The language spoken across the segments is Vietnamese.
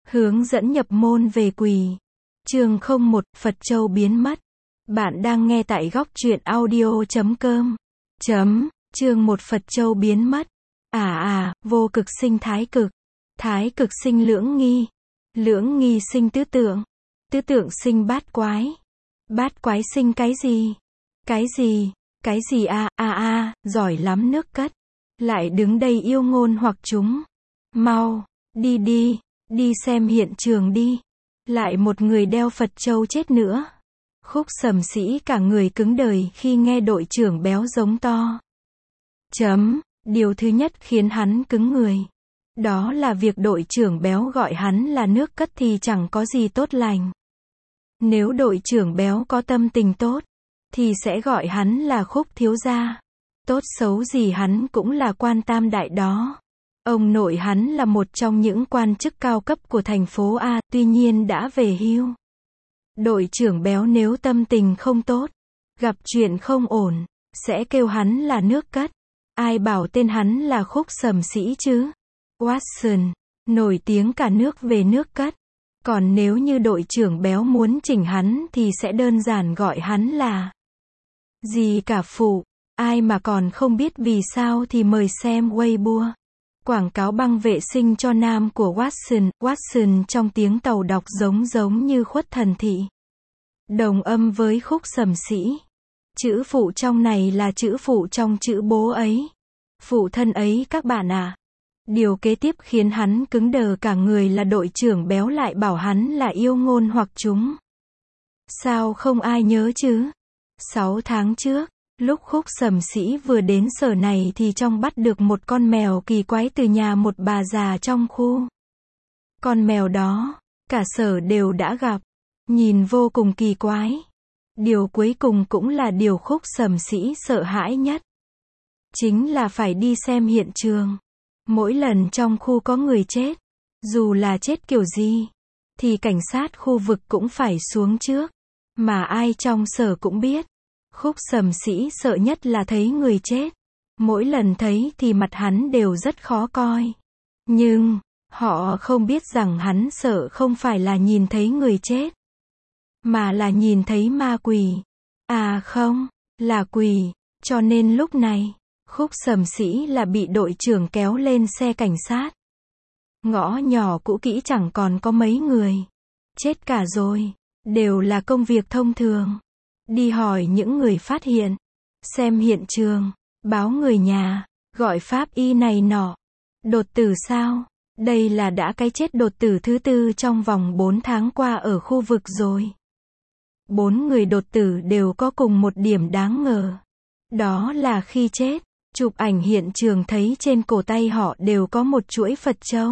Hướng dẫn nhập môn về quỷ. Chương 01, Phật Châu biến mất. Bạn đang nghe tại góc truyện audio.com. Chương 1 Phật Châu biến mất. Vô cực sinh thái cực sinh lưỡng nghi sinh tứ tượng sinh bát quái sinh cái gì giỏi lắm nước cất. Lại đứng đây yêu ngôn hoặc chúng. Mau, đi xem hiện trường đi. Lại một người đeo Phật Châu chết nữa. Khúc Sầm Sĩ cả người cứng đời khi nghe đội trưởng béo giống to. Điều thứ nhất khiến hắn cứng người. Đó là việc đội trưởng béo gọi hắn là nước cất thì chẳng có gì tốt lành. Nếu đội trưởng béo có tâm tình tốt, thì sẽ gọi hắn là Khúc thiếu gia. Tốt xấu gì hắn cũng là quan tam đại đó. Ông nội hắn là một trong những quan chức cao cấp của thành phố A, tuy nhiên đã về hưu. Đội trưởng béo nếu tâm tình không tốt, gặp chuyện không ổn, sẽ kêu hắn là nước cất. Ai bảo tên hắn là Khúc Sầm Sĩ chứ? Watson, nổi tiếng cả nước về nước cất. Còn nếu như đội trưởng béo muốn chỉnh hắn thì sẽ đơn giản gọi hắn là gì cả phụ. Ai mà còn không biết vì sao thì mời xem Weibo. Quảng cáo băng vệ sinh cho nam của Watson trong tiếng Tàu đọc giống như Khuất Thần Thị. Đồng âm với Khúc Sầm Sĩ. Chữ phụ trong này là chữ phụ trong chữ bố ấy. Phụ thân ấy các bạn à. Điều kế tiếp khiến hắn cứng đờ cả người là đội trưởng béo lại bảo hắn là yêu ngôn hoặc chúng. Sao không ai nhớ chứ? 6 tháng trước, lúc Khúc Sầm Sĩ vừa đến sở này thì trong bắt được một con mèo kỳ quái từ nhà một bà già trong khu. Con mèo đó, cả sở đều đã gặp. Nhìn vô cùng kỳ quái. Điều cuối cùng cũng là điều Khúc Sầm Sĩ sợ hãi nhất. Chính là phải đi xem hiện trường. Mỗi lần trong khu có người chết, dù là chết kiểu gì, thì cảnh sát khu vực cũng phải xuống trước. Mà ai trong sở cũng biết. Khúc Sầm Sĩ sợ nhất là thấy người chết. Mỗi lần thấy thì mặt hắn đều rất khó coi. Nhưng, họ không biết rằng hắn sợ không phải là nhìn thấy người chết, mà là nhìn thấy ma quỷ. Không, là quỷ. Cho nên lúc này, Khúc Sầm Sĩ là bị đội trưởng kéo lên xe cảnh sát. Ngõ nhỏ cũ kỹ chẳng còn có mấy người. Chết cả rồi. Đều là công việc thông thường. Đi hỏi những người phát hiện. Xem hiện trường. Báo người nhà. Gọi pháp y này nọ. Đột tử sao? Đây là đã cái chết đột tử thứ 4 trong vòng 4 tháng qua ở khu vực rồi. 4 người đột tử đều có cùng một điểm đáng ngờ. Đó là khi chết, chụp ảnh hiện trường thấy trên cổ tay họ đều có một chuỗi Phật Châu.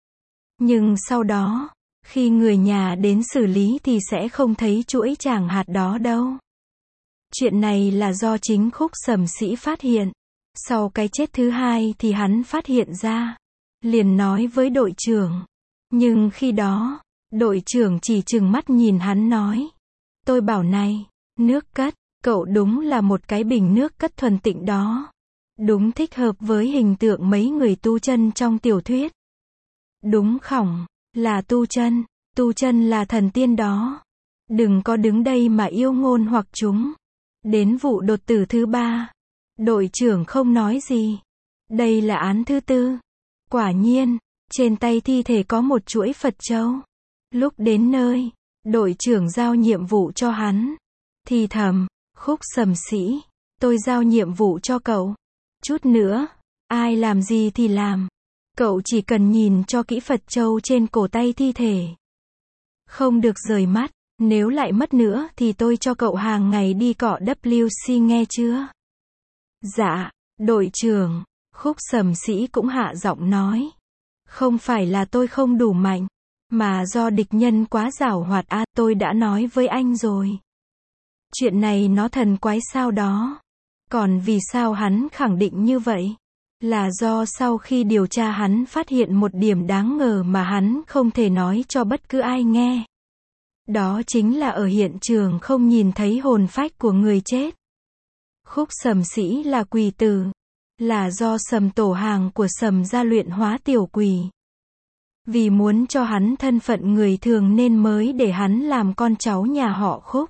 Nhưng sau đó, khi người nhà đến xử lý thì sẽ không thấy chuỗi tràng hạt đó đâu. Chuyện này là do chính Khúc Sầm Sĩ phát hiện. Sau cái chết thứ 2 thì hắn phát hiện ra. Liền nói với đội trưởng. Nhưng khi đó, đội trưởng chỉ trừng mắt nhìn hắn nói. Tôi bảo này, nước cất, cậu đúng là một cái bình nước cất thuần tịnh đó. Đúng thích hợp với hình tượng mấy người tu chân trong tiểu thuyết. Đúng khỏng, là tu chân là thần tiên đó. Đừng có đứng đây mà yêu ngôn hoặc chúng. Đến vụ đột tử thứ 3, đội trưởng không nói gì. Đây là án thứ 4. Quả nhiên, trên tay thi thể có một chuỗi Phật Châu. Lúc đến nơi, đội trưởng giao nhiệm vụ cho hắn. Thì thầm, Khúc Sầm Sĩ, tôi giao nhiệm vụ cho cậu. Chút nữa, ai làm gì thì làm. Cậu chỉ cần nhìn cho kỹ Phật Châu trên cổ tay thi thể. Không được rời mắt, nếu lại mất nữa thì tôi cho cậu hàng ngày đi cọ WC nghe chưa? Dạ, đội trưởng. Khúc Sầm Sĩ cũng hạ giọng nói. Không phải là tôi không đủ mạnh, mà do địch nhân quá giàu hoạt tôi đã nói với anh rồi. Chuyện này nó thần quái sao đó. Còn vì sao hắn khẳng định như vậy? Là do sau khi điều tra hắn phát hiện một điểm đáng ngờ mà hắn không thể nói cho bất cứ ai nghe. Đó chính là ở hiện trường không nhìn thấy hồn phách của người chết. Khúc Sầm Sĩ là quỷ tử. Là do Sầm tổ hàng của Sầm gia luyện hóa tiểu quỷ. Vì muốn cho hắn thân phận người thường nên mới để hắn làm con cháu nhà họ Khúc.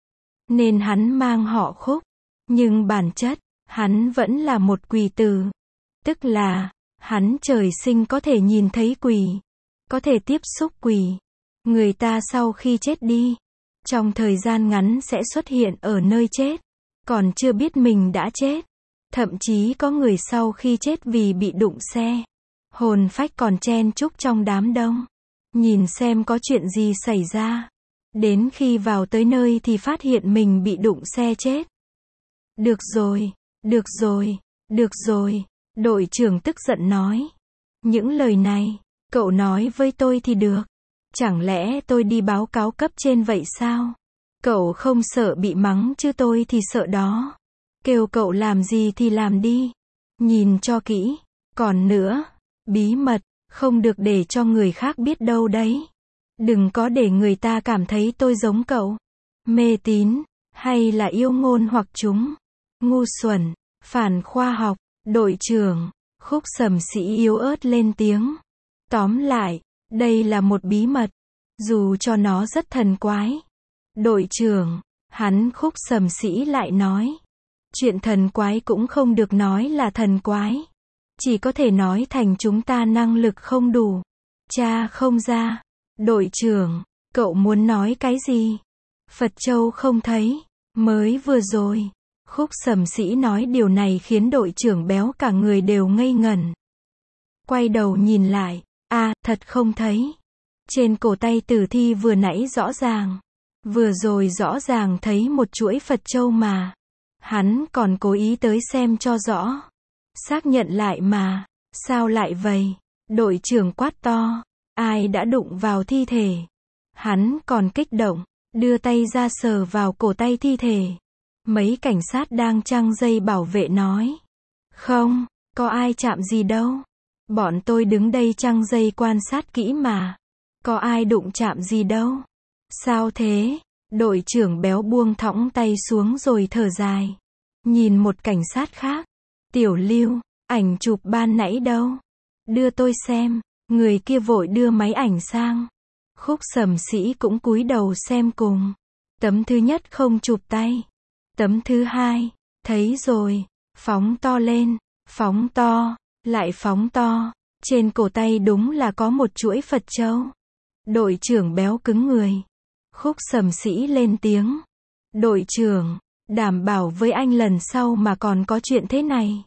Nên hắn mang họ Khúc. Nhưng bản chất, hắn vẫn là một quỷ tử. Tức là, hắn trời sinh có thể nhìn thấy quỷ. Có thể tiếp xúc quỷ. Người ta sau khi chết đi, trong thời gian ngắn sẽ xuất hiện ở nơi chết. Còn chưa biết mình đã chết. Thậm chí có người sau khi chết vì bị đụng xe. Hồn phách còn chen chúc trong đám đông. Nhìn xem có chuyện gì xảy ra. Đến khi vào tới nơi thì phát hiện mình bị đụng xe chết. Được rồi, được rồi, được rồi. Đội trưởng tức giận nói. Những lời này, cậu nói với tôi thì được. Chẳng lẽ tôi đi báo cáo cấp trên vậy sao? Cậu không sợ bị mắng chứ tôi thì sợ đó. Kêu cậu làm gì thì làm đi. Nhìn cho kỹ. Còn nữa, bí mật, không được để cho người khác biết đâu đấy. Đừng có để người ta cảm thấy tôi giống cậu. Mê tín, hay là yêu ngôn hoặc chúng. Ngu xuẩn, phản khoa học. Đội trưởng, Khúc Sầm Sĩ yếu ớt lên tiếng. Tóm lại, đây là một bí mật. Dù cho nó rất thần quái. Đội trưởng, hắn Khúc Sầm Sĩ lại nói. Chuyện thần quái cũng không được nói là thần quái. Chỉ có thể nói thành chúng ta năng lực không đủ. Cha không ra. Đội trưởng, cậu muốn nói cái gì? Phật Châu không thấy. Mới vừa rồi. Khúc Sầm Sĩ nói điều này khiến đội trưởng béo cả người đều ngây ngẩn. Quay đầu nhìn lại. Thật không thấy. Trên cổ tay tử thi vừa nãy rõ ràng. Vừa rồi rõ ràng thấy một chuỗi Phật Châu mà. Hắn còn cố ý tới xem cho rõ. Xác nhận lại mà. Sao lại vậy? Đội trưởng quát to. Ai đã đụng vào thi thể? Hắn còn kích động. Đưa tay ra sờ vào cổ tay thi thể. Mấy cảnh sát đang trăng dây bảo vệ nói. Không, có ai chạm gì đâu. Bọn tôi đứng đây trăng dây quan sát kỹ mà. Có ai đụng chạm gì đâu. Sao thế? Đội trưởng béo buông thõng tay xuống rồi thở dài. Nhìn một cảnh sát khác. Tiểu Lưu, ảnh chụp ban nãy đâu? Đưa tôi xem. Người kia vội đưa máy ảnh sang. Khúc Sầm Sĩ cũng cúi đầu xem cùng. Tấm thứ nhất không chụp tay. Tấm thứ hai. Thấy rồi. Phóng to lên. Phóng to. Lại phóng to. Trên cổ tay đúng là có một chuỗi Phật Châu. Đội trưởng béo cứng người. Khúc Sầm Sĩ lên tiếng. Đội trưởng, đảm bảo với anh lần sau mà còn có chuyện thế này.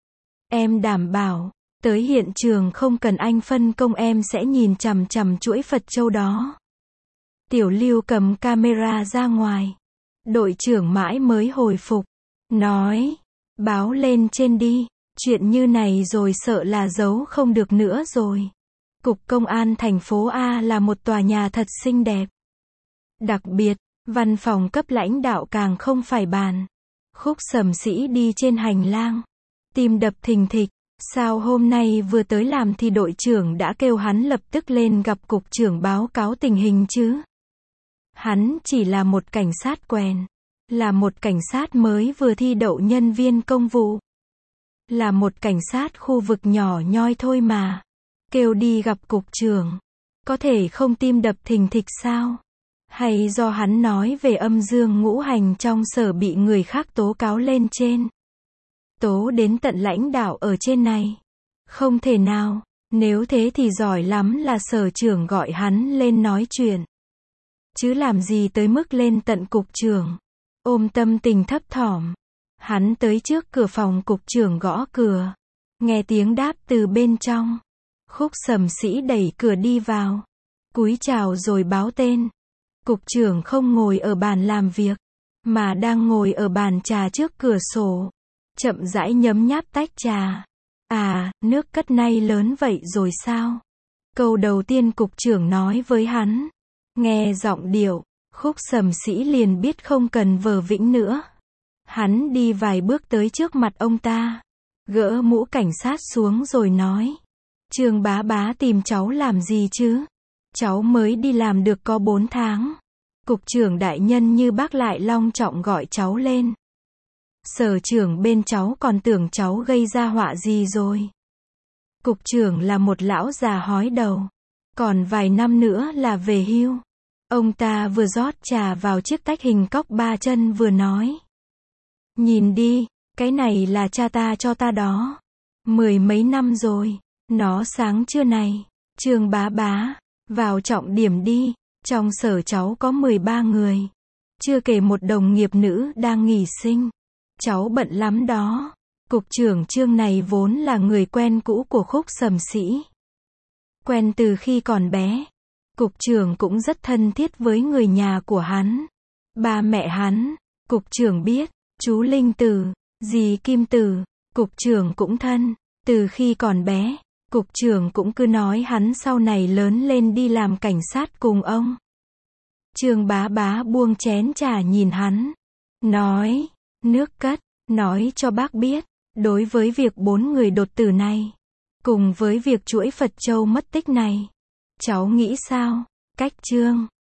Em đảm bảo, tới hiện trường không cần anh phân công em sẽ nhìn chằm chằm chuỗi Phật Châu đó. Tiểu Lưu cầm camera ra ngoài. Đội trưởng mãi mới hồi phục. Nói, báo lên trên đi. Chuyện như này rồi sợ là giấu không được nữa rồi. Cục Công an thành phố A là một tòa nhà thật xinh đẹp. Đặc biệt, văn phòng cấp lãnh đạo càng không phải bàn. Khúc Sầm Sĩ đi trên hành lang. Tim đập thình thịch. Sao hôm nay vừa tới làm thì đội trưởng đã kêu hắn lập tức lên gặp cục trưởng báo cáo tình hình chứ? Hắn chỉ là một cảnh sát quèn. Là một cảnh sát mới vừa thi đậu nhân viên công vụ. Là một cảnh sát khu vực nhỏ nhoi thôi mà. Kêu đi gặp cục trưởng. Có thể không tim đập thình thịch sao? Hay do hắn nói về âm dương ngũ hành trong sở bị người khác tố cáo lên trên? Tố đến tận lãnh đạo ở trên này. Không thể nào. Nếu thế thì giỏi lắm là sở trưởng gọi hắn lên nói chuyện. Chứ làm gì tới mức lên tận cục trưởng. Ôm tâm tình thấp thỏm. Hắn tới trước cửa phòng cục trưởng gõ cửa. Nghe tiếng đáp từ bên trong. Khúc Sầm Sĩ đẩy cửa đi vào. Cúi chào rồi báo tên. Cục trưởng không ngồi ở bàn làm việc. Mà đang ngồi ở bàn trà trước cửa sổ. Chậm rãi nhấm nháp tách trà. Nước cất nay lớn vậy rồi sao? Câu đầu tiên cục trưởng nói với hắn. Nghe giọng điệu, Khúc Sầm Sĩ liền biết không cần vờ vĩnh nữa. Hắn đi vài bước tới trước mặt ông ta. Gỡ mũ cảnh sát xuống rồi nói. Trương bá bá tìm cháu làm gì chứ? Cháu mới đi làm được có 4 tháng. Cục trưởng đại nhân như bác lại long trọng gọi cháu lên. Sở trưởng bên cháu còn tưởng cháu gây ra họa gì rồi. Cục trưởng là một lão già hói đầu. Còn vài năm nữa là về hưu. Ông ta vừa rót trà vào chiếc tách hình cóc 3 chân vừa nói. Nhìn đi, cái này là cha ta cho ta đó. 10 mấy năm rồi. Nó sáng trưa này. Trương bá bá, vào trọng điểm đi. Trong sở cháu có 13 người. Chưa kể một đồng nghiệp nữ đang nghỉ sinh. Cháu bận lắm đó. Cục trưởng Trương này vốn là người quen cũ của Khúc Sầm Sĩ. Quen từ khi còn bé. Cục trưởng cũng rất thân thiết với người nhà của hắn. Ba mẹ hắn, cục trưởng biết, chú Linh Tử, dì Kim Tử, cục trưởng cũng thân. Từ khi còn bé, cục trưởng cũng cứ nói hắn sau này lớn lên đi làm cảnh sát cùng ông. Trương bá bá buông chén trà nhìn hắn. Nói, nước cất, nói cho bác biết, đối với việc 4 người đột tử này, cùng với việc chuỗi Phật Châu mất tích này, cháu nghĩ sao? Cách Trương